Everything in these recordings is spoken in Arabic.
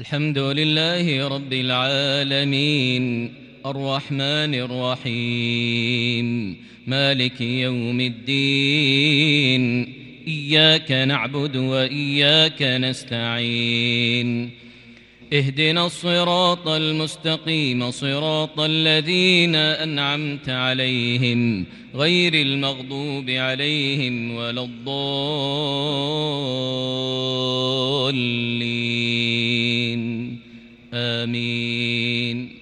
الحمد لله رب العالمين الرحمن الرحيم مالك يوم الدين إياك نعبد وإياك نستعين اهدنا الصراط المستقيم صراط الذين أنعمت عليهم غير المغضوب عليهم ولا الضالين آمين.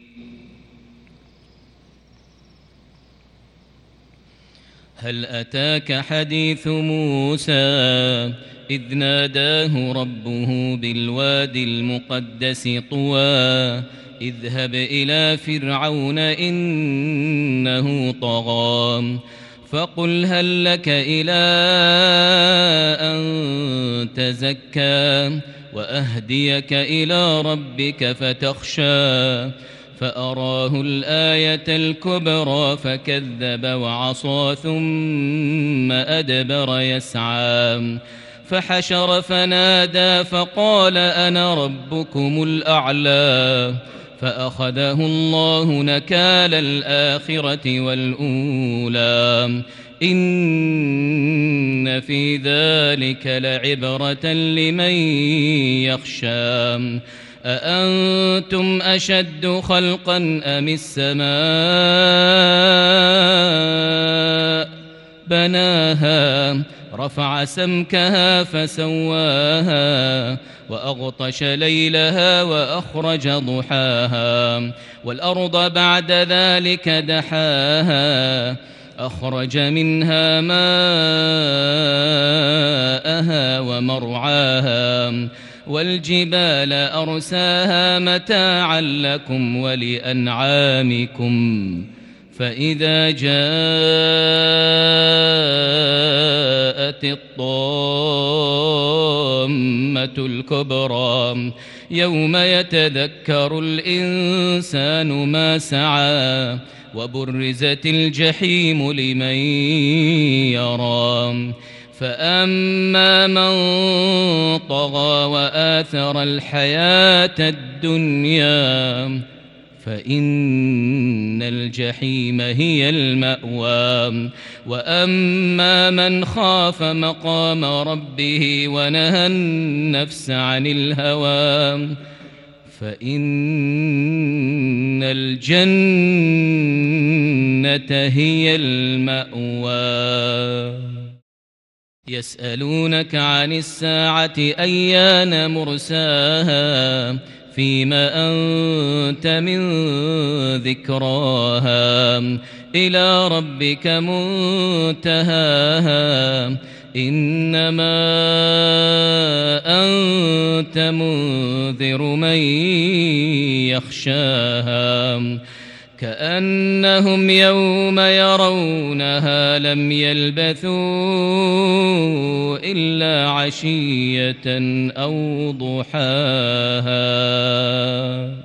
هل أتاك حديث موسى إذ ناداه ربه بالوادي المقدس طوى اذهب إلى فرعون إنه طغى فقل هل لك إلى أن تزكى وأهديك إلى ربك فتخشى فأراه الآية الكبرى فكذب وعصى ثم أدبر يسعى فحشر فنادى فقال أنا ربكم الأعلى فأخذه الله نكال الآخرة والأولى إن في ذلك لعبرة لمن يخشى أأنتم أشد خلقا أم السماء بناها رفع سمكها فسواها وأغطش ليلها وأخرج ضحاها والأرض بعد ذلك دحاها أخرج منها ماءها ومرعاها والجبال أرساها متاعا لكم ولأنعامكم فإذا جاءت الطامة الكبرى يوم يتذكر الإنسان ما سعى وبرزت الجحيم لمن يرى فأما من طغى وآثر الحياة الدنيا فإن الجحيم هي المأوى وأما من خاف مقام ربه ونهى النفس عن الهوى فإن الجنة هي المأوى. يسألونك عن الساعة أيان مرساها فيما أنت من ذكراها إلى ربك منتهاها إنما أنت منذر من يخشاها كأنهم يوم يرونها لم يلبثوا إلا عشية أو ضحاها.